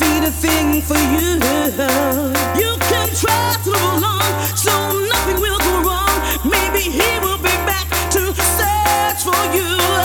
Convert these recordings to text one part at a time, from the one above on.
feed a thing for you. You can try to move along, so nothing will go wrong. Maybe he will be back to search for you.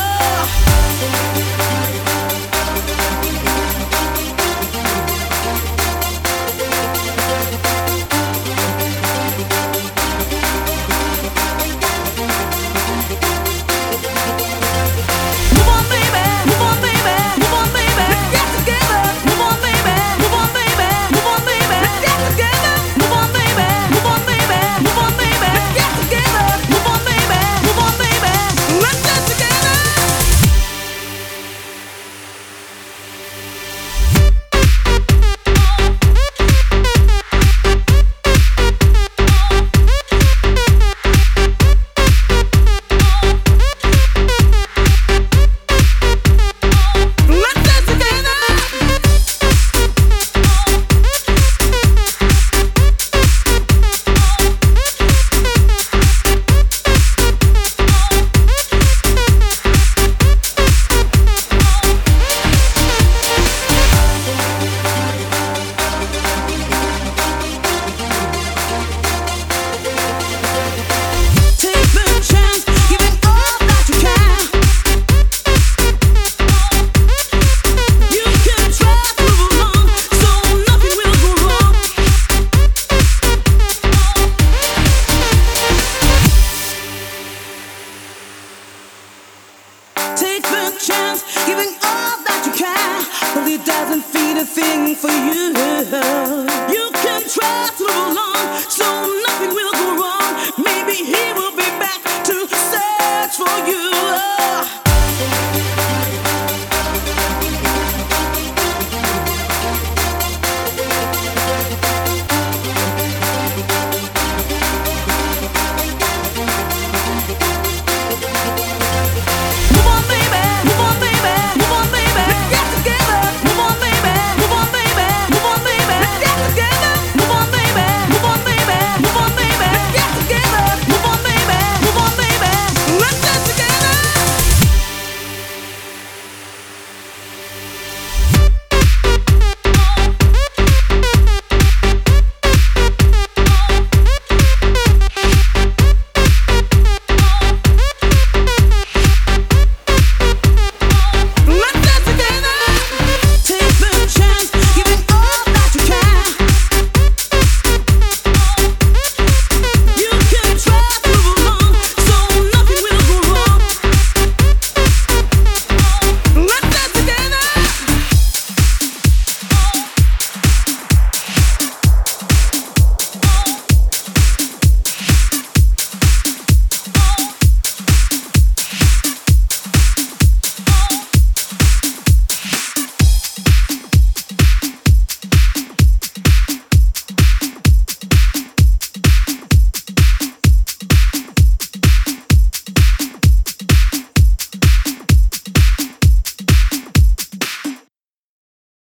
Take the chance, giving all that you can, but it doesn't feed a thing for you. You can try to move along, so